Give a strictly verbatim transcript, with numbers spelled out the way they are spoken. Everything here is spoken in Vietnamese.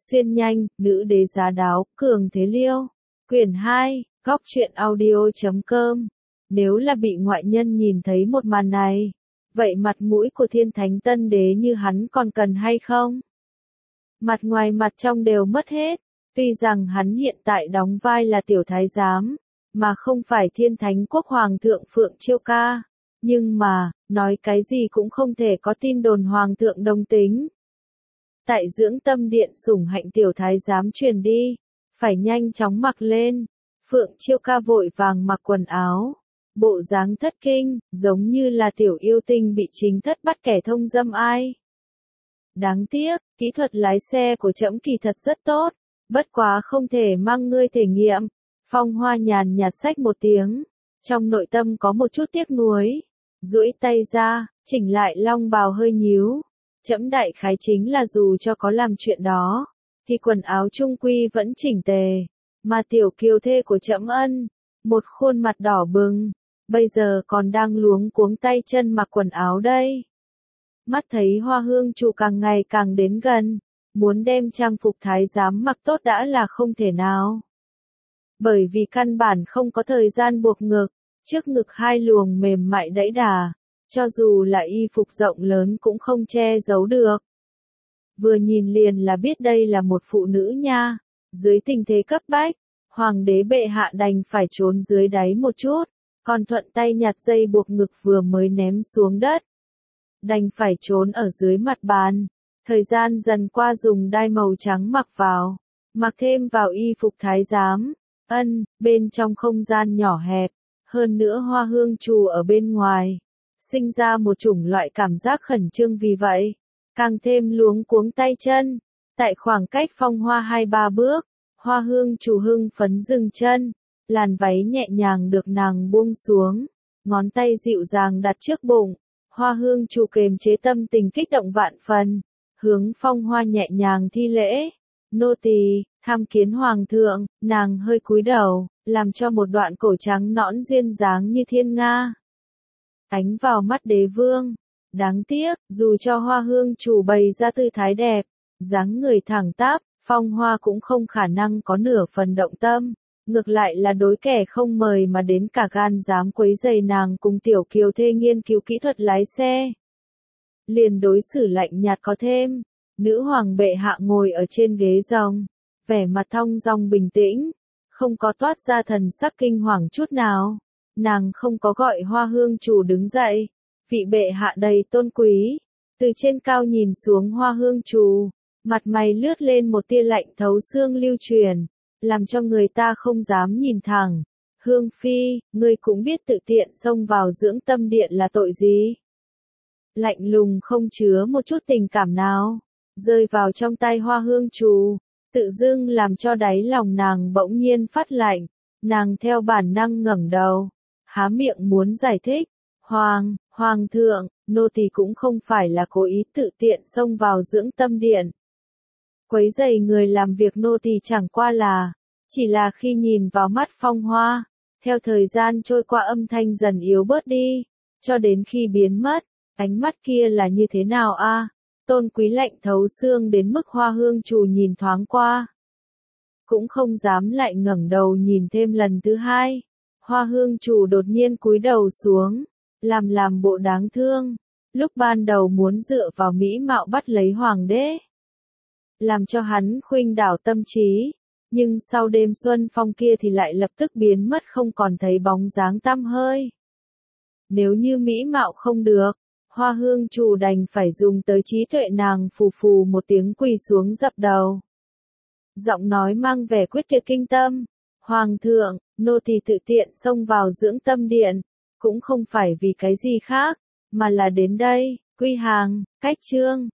Xuyên nhanh, nữ đế giá đáo, cường thế liêu. Quyển hai, góc truyện audio.com. Nếu là bị ngoại nhân nhìn thấy một màn này, vậy mặt mũi của thiên thánh tân đế như hắn còn cần hay không? Mặt ngoài mặt trong đều mất hết, tuy rằng hắn hiện tại đóng vai là tiểu thái giám, mà không phải thiên thánh quốc hoàng thượng Phượng Chiêu Ca. Nhưng mà, nói cái gì cũng không thể có tin đồn hoàng thượng đồng tính. Tại dưỡng tâm điện sủng hạnh tiểu thái giám truyền đi, phải nhanh chóng mặc lên. Phượng Chiêu Ca vội vàng mặc quần áo, bộ dáng thất kinh, giống như là tiểu yêu tinh bị chính thất bắt kẻ thông dâm ai. Đáng tiếc, kỹ thuật lái xe của trẫm kỳ thật rất tốt, bất quá không thể mang ngươi thể nghiệm. Phong Hoa nhàn nhạt xách một tiếng, trong nội tâm có một chút tiếc nuối, duỗi tay ra, chỉnh lại long bào hơi nhíu. Trẫm đại khái chính là dù cho có làm chuyện đó, thì quần áo trung quy vẫn chỉnh tề, mà tiểu kiều thê của trẫm Ân, một khuôn mặt đỏ bừng, bây giờ còn đang luống cuống tay chân mặc quần áo đây. Mắt thấy Hoa Hương Chủ càng ngày càng đến gần, muốn đem trang phục thái giám mặc tốt đã là không thể nào. Bởi vì căn bản không có thời gian buộc ngực, trước ngực hai luồng mềm mại đẫy đà, cho dù là y phục rộng lớn cũng không che giấu được. Vừa nhìn liền là biết đây là một phụ nữ nha. Dưới tình thế cấp bách, hoàng đế bệ hạ đành phải trốn dưới đáy một chút, còn thuận tay nhặt dây buộc ngực vừa mới ném xuống đất. Đành phải trốn ở dưới mặt bàn. Thời gian dần qua dùng đai màu trắng mặc vào, mặc thêm vào y phục thái giám. Ân, bên trong không gian nhỏ hẹp, hơn nữa Hoa Hương Trù ở bên ngoài, sinh ra một chủng loại cảm giác khẩn trương vì vậy, càng thêm luống cuống tay chân. Tại khoảng cách Phong Hoa hai ba bước, Hoa Hương Trù hưng phấn dừng chân, làn váy nhẹ nhàng được nàng buông xuống, ngón tay dịu dàng đặt trước bụng. Hoa Hương Trù kềm chế tâm tình kích động vạn phần, hướng Phong Hoa nhẹ nhàng thi lễ. Nô tỳ tham kiến hoàng thượng. Nàng hơi cúi đầu, làm cho một đoạn cổ trắng nõn duyên dáng như thiên nga ánh vào mắt đế vương. Đáng tiếc, dù cho Hoa Hương Chủ bày ra tư thái đẹp, dáng người thẳng tắp, Phong Hoa cũng không khả năng có nửa phần động tâm, ngược lại là đối kẻ không mời mà đến cả gan dám quấy rầy nàng cùng tiểu kiều thê nghiên cứu kỹ thuật lái xe. Liền đối xử lạnh nhạt có thêm. Nữ hoàng bệ hạ ngồi ở trên ghế rồng, vẻ mặt thong dong bình tĩnh, không có toát ra thần sắc kinh hoàng chút nào. Nàng không có gọi Hoa Hương Chủ đứng dậy. Vị bệ hạ đầy tôn quý, từ trên cao nhìn xuống Hoa Hương Chủ, mặt mày lướt lên một tia lạnh thấu xương lưu truyền, làm cho người ta không dám nhìn thẳng. Hương Phi, ngươi cũng biết tự tiện xông vào dưỡng tâm điện là tội gì? Lạnh lùng không chứa một chút tình cảm nào, rơi vào trong tay Hoa Hương Chủ, tự dưng làm cho đáy lòng nàng bỗng nhiên phát lạnh. Nàng theo bản năng ngẩng đầu, há miệng muốn giải thích. Hoàng, Hoàng thượng, nô tỳ cũng không phải là cố ý tự tiện xông vào dưỡng tâm điện. Quấy rầy người làm việc nô tỳ chẳng qua là, chỉ là khi nhìn vào mắt Phong Hoa, theo thời gian trôi qua âm thanh dần yếu bớt đi, cho đến khi biến mất, ánh mắt kia là như thế nào a? À? Tôn quý lạnh thấu xương đến mức Hoa Hương Chủ nhìn thoáng qua, cũng không dám lại ngẩng đầu nhìn thêm lần thứ hai. Hoa Hương Chủ đột nhiên cúi đầu xuống, làm làm bộ đáng thương, lúc ban đầu muốn dựa vào mỹ mạo bắt lấy hoàng đế, làm cho hắn khuynh đảo tâm trí, nhưng sau đêm xuân phong kia thì lại lập tức biến mất không còn thấy bóng dáng tăm hơi. Nếu như mỹ mạo không được, Hoa Hương Chủ đành phải dùng tới trí tuệ, nàng phù phù một tiếng quỳ xuống dập đầu. Giọng nói mang vẻ quyết tuyệt kinh tâm. Hoàng thượng, nô tỳ tự tiện xông vào dưỡng tâm điện, cũng không phải vì cái gì khác, mà là đến đây, quy hàng, cách trương.